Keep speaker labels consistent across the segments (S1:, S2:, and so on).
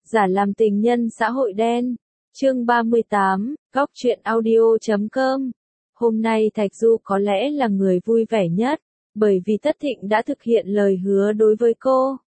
S1: Giả làm tình nhân xã hội đen. Chương 38, Góc truyện audio.com. Hôm nay Thạch Du có lẽ là người vui vẻ nhất, bởi vì Tất Thịnh đã thực hiện lời hứa đối với cô.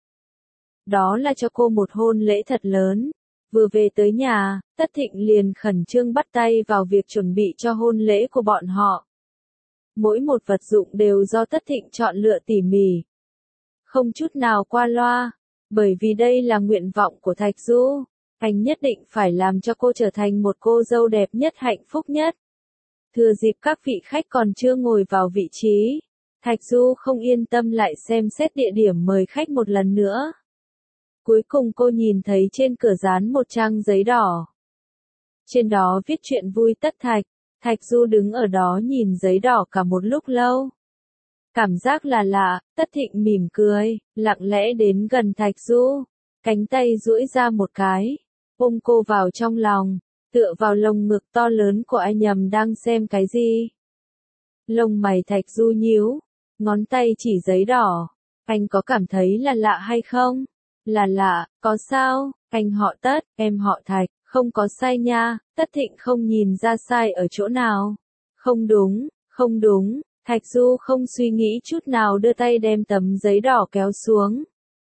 S1: Đó là cho cô một hôn lễ thật lớn. Vừa về tới nhà, Tất Thịnh liền khẩn trương bắt tay vào việc chuẩn bị cho hôn lễ của bọn họ. Mỗi một vật dụng đều do Tất Thịnh chọn lựa tỉ mỉ. Không chút nào qua loa, bởi vì đây là nguyện vọng của Thạch Du. Anh nhất định phải làm cho cô trở thành một cô dâu đẹp nhất, hạnh phúc nhất. Thừa dịp các vị khách còn chưa ngồi vào vị trí, Thạch Du không yên tâm lại xem xét địa điểm mời khách một lần nữa. Cuối cùng cô nhìn thấy trên cửa dán một trang giấy đỏ. Trên đó viết chuyện vui tất Thạch. Thạch Du đứng ở đó nhìn giấy đỏ cả một lúc lâu. Cảm giác là lạ, Tất Thịnh mỉm cười, lặng lẽ đến gần Thạch Du. Cánh tay duỗi ra một cái, ôm cô vào trong lòng, tựa vào lồng ngực to lớn của anh nhầm đang xem cái gì. Lông mày Thạch Du nhíu, ngón tay chỉ giấy đỏ. Anh có cảm thấy là lạ hay không? Là lạ, có sao? Anh họ Tất, em họ Thạch, không có sai nha. Tất Thịnh không nhìn ra sai ở chỗ nào. Không đúng, không đúng. Thạch Du không suy nghĩ chút nào đưa tay đem tấm giấy đỏ kéo xuống.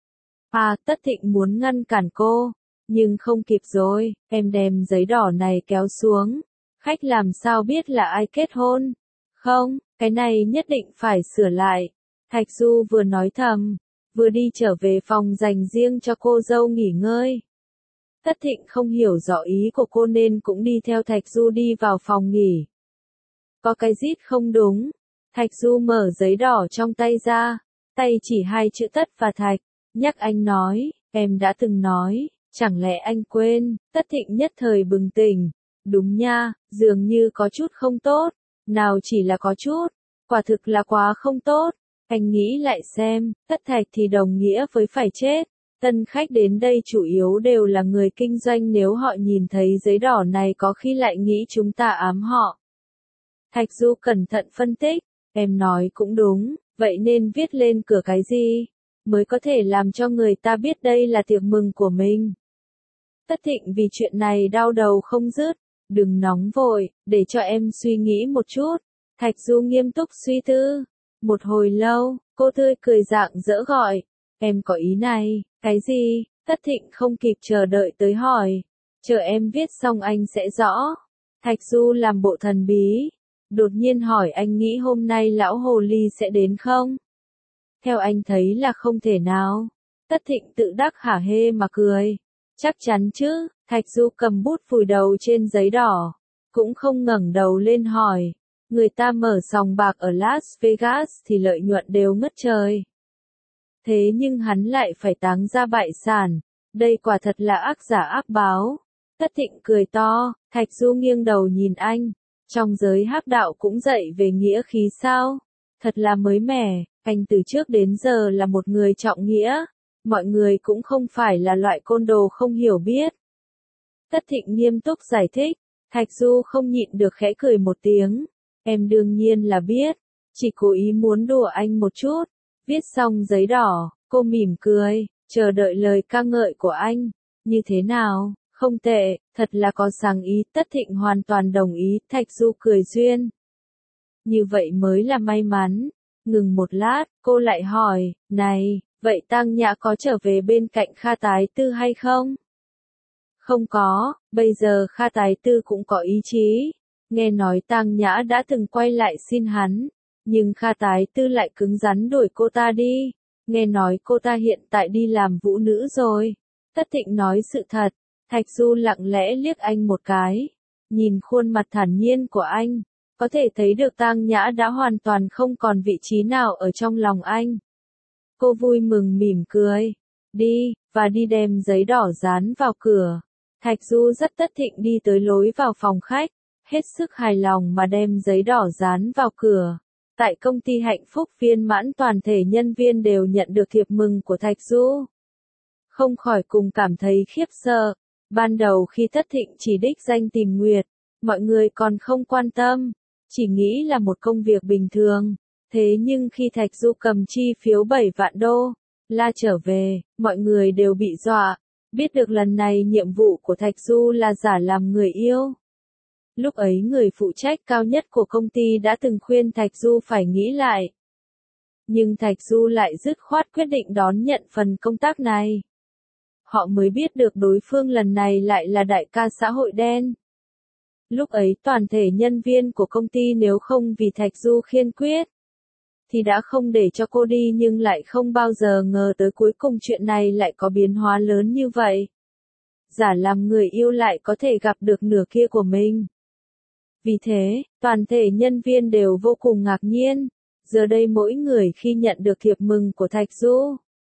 S1: Tất Thịnh muốn ngăn cản cô, nhưng không kịp rồi, em đem giấy đỏ này kéo xuống. Khách làm sao biết là ai kết hôn? Không, cái này nhất định phải sửa lại. Thạch Du vừa nói thầm, vừa đi trở về phòng dành riêng cho cô dâu nghỉ ngơi. Tất Thịnh không hiểu rõ ý của cô nên cũng đi theo Thạch Du đi vào phòng nghỉ. Có cái rít không đúng. Thạch Du mở giấy đỏ trong tay ra, tay chỉ hai chữ Tất và Thạch, nhắc anh nói, em đã từng nói, chẳng lẽ anh quên? Tất Thịnh nhất thời bừng tỉnh, đúng nha, dường như có chút không tốt, nào chỉ là có chút, quả thực là quá không tốt. Anh nghĩ lại xem, Tất Thạch thì đồng nghĩa với phải chết. Tân khách đến đây chủ yếu đều là người kinh doanh, nếu họ nhìn thấy giấy đỏ này có khi lại nghĩ chúng ta ám họ. Thạch Du cẩn thận phân tích, em nói cũng đúng, vậy nên viết lên cửa cái gì, mới có thể làm cho người ta biết đây là tiệc mừng của mình. Tất Thịnh vì chuyện này đau đầu không dứt, đừng nóng vội, để cho em suy nghĩ một chút. Thạch Du nghiêm túc suy tư. Một hồi lâu, cô tươi cười rạng rỡ gọi, em có ý này, cái gì? Tất Thịnh không kịp chờ đợi tới hỏi, chờ em viết xong anh sẽ rõ. Thạch Du làm bộ thần bí, đột nhiên hỏi anh nghĩ hôm nay lão hồ ly sẽ đến không? Theo anh thấy là không thể nào. Tất Thịnh tự đắc hả hê mà cười. Chắc chắn chứ. Thạch Du cầm bút vùi đầu trên giấy đỏ, cũng không ngẩng đầu lên hỏi. Người ta mở sòng bạc ở Las Vegas thì lợi nhuận đều ngất trời. Thế nhưng hắn lại phải táng ra bại sản. Đây quả thật là ác giả ác báo. Tất Thịnh cười to. Thạch Du nghiêng đầu nhìn anh. Trong giới hắc đạo cũng dạy về nghĩa khí sao? Thật là mới mẻ, anh từ trước đến giờ là một người trọng nghĩa. Mọi người cũng không phải là loại côn đồ không hiểu biết. Tất Thịnh nghiêm túc giải thích. Thạch Du không nhịn được khẽ cười một tiếng. Em đương nhiên là biết. Chỉ cố ý muốn đùa anh một chút. Viết xong giấy đỏ, cô mỉm cười, chờ đợi lời ca ngợi của anh. Như thế nào? Không tệ, thật là có sáng ý. Tất Thịnh hoàn toàn đồng ý. Thạch Du cười duyên. Như vậy mới là may mắn. Ngừng một lát, cô lại hỏi, này, vậy Tang Nhã có trở về bên cạnh Kha Tái Tư hay không? Không có, bây giờ Kha Tái Tư cũng có ý chí. Nghe nói Tang Nhã đã từng quay lại xin hắn, nhưng Kha Tái Tư lại cứng rắn đuổi cô ta đi. Nghe nói cô ta hiện tại đi làm vũ nữ rồi. Tất Thịnh nói sự thật. Thạch Du lặng lẽ liếc anh một cái. Nhìn khuôn mặt thản nhiên của anh, có thể thấy được Tang Nhã đã hoàn toàn không còn vị trí nào ở trong lòng anh. Cô vui mừng mỉm cười. Đi, và đi đem giấy đỏ dán vào cửa. Thạch Du dắt Tất Thịnh đi tới lối vào phòng khách, hết sức hài lòng mà đem giấy đỏ dán vào cửa. Tại công ty Hạnh Phúc Viên Mãn toàn thể nhân viên đều nhận được thiệp mừng của Thạch Du. Không khỏi cùng cảm thấy khiếp sợ. Ban đầu khi Tất Thịnh chỉ đích danh tìm Nguyệt, mọi người còn không quan tâm, chỉ nghĩ là một công việc bình thường. Thế nhưng khi Thạch Du cầm chi phiếu 7 vạn đô la trở về, mọi người đều bị dọa. Biết được lần này nhiệm vụ của Thạch Du là giả làm người yêu. Lúc ấy người phụ trách cao nhất của công ty đã từng khuyên Thạch Du phải nghĩ lại. Nhưng Thạch Du lại dứt khoát quyết định đón nhận phần công tác này. Họ mới biết được đối phương lần này lại là đại ca xã hội đen. Lúc ấy toàn thể nhân viên của công ty nếu không vì Thạch Du khiên quyết, thì đã không để cho cô đi, nhưng lại không bao giờ ngờ tới cuối cùng chuyện này lại có biến hóa lớn như vậy. Giả làm người yêu lại có thể gặp được nửa kia của mình. Vì thế, toàn thể nhân viên đều vô cùng ngạc nhiên. Giờ đây mỗi người khi nhận được thiệp mừng của Thạch Du,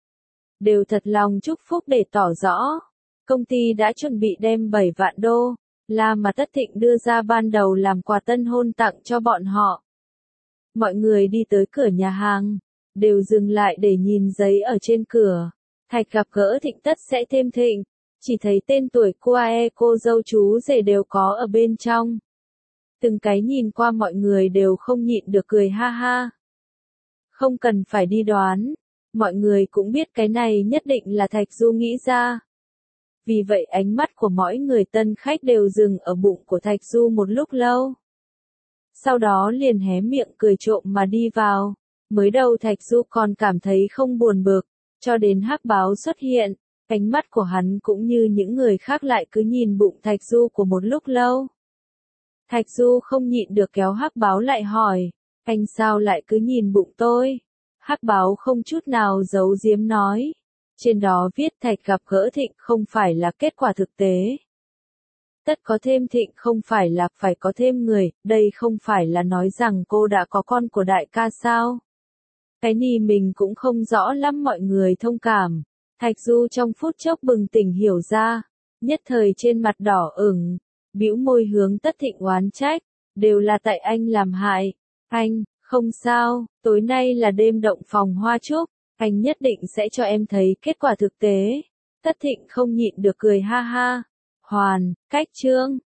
S1: đều thật lòng chúc phúc để tỏ rõ. Công ty đã chuẩn bị đem 7 vạn đô la mà Tất Thịnh đưa ra ban đầu làm quà tân hôn tặng cho bọn họ. Mọi người đi tới cửa nhà hàng, đều dừng lại để nhìn giấy ở trên cửa. Thạch gặp gỡ Thịnh tất sẽ thêm Thịnh, chỉ thấy tên tuổi cô dâu chú rể đều có ở bên trong. Từng cái nhìn qua mọi người đều không nhịn được cười ha ha. Không cần phải đi đoán, mọi người cũng biết cái này nhất định là Thạch Du nghĩ ra. Vì vậy ánh mắt của mỗi người tân khách đều dừng ở bụng của Thạch Du một lúc lâu. Sau đó liền hé miệng cười trộm mà đi vào. Mới đầu Thạch Du còn cảm thấy không buồn bực, cho đến hắc báo xuất hiện, ánh mắt của hắn cũng như những người khác lại cứ nhìn bụng Thạch Du của một lúc lâu. Thạch Du không nhịn được kéo hắc báo lại hỏi, anh sao lại cứ nhìn bụng tôi? Hắc báo không chút nào giấu giếm nói. Trên đó viết Thạch gặp gỡ Thịnh không phải là kết quả thực tế. Tất có thêm Thịnh không phải là phải có thêm người, đây không phải là nói rằng cô đã có con của đại ca sao? Cái này mình cũng không rõ lắm, mọi người thông cảm. Thạch Du trong phút chốc bừng tỉnh hiểu ra, nhất thời trên mặt đỏ ửng, bĩu môi hướng Tất Thịnh oán trách, đều là tại anh làm hại. Anh, không sao, tối nay là đêm động phòng hoa trúc, anh nhất định sẽ cho em thấy kết quả thực tế. Tất Thịnh không nhịn được cười ha ha. Hoàn, cách chương.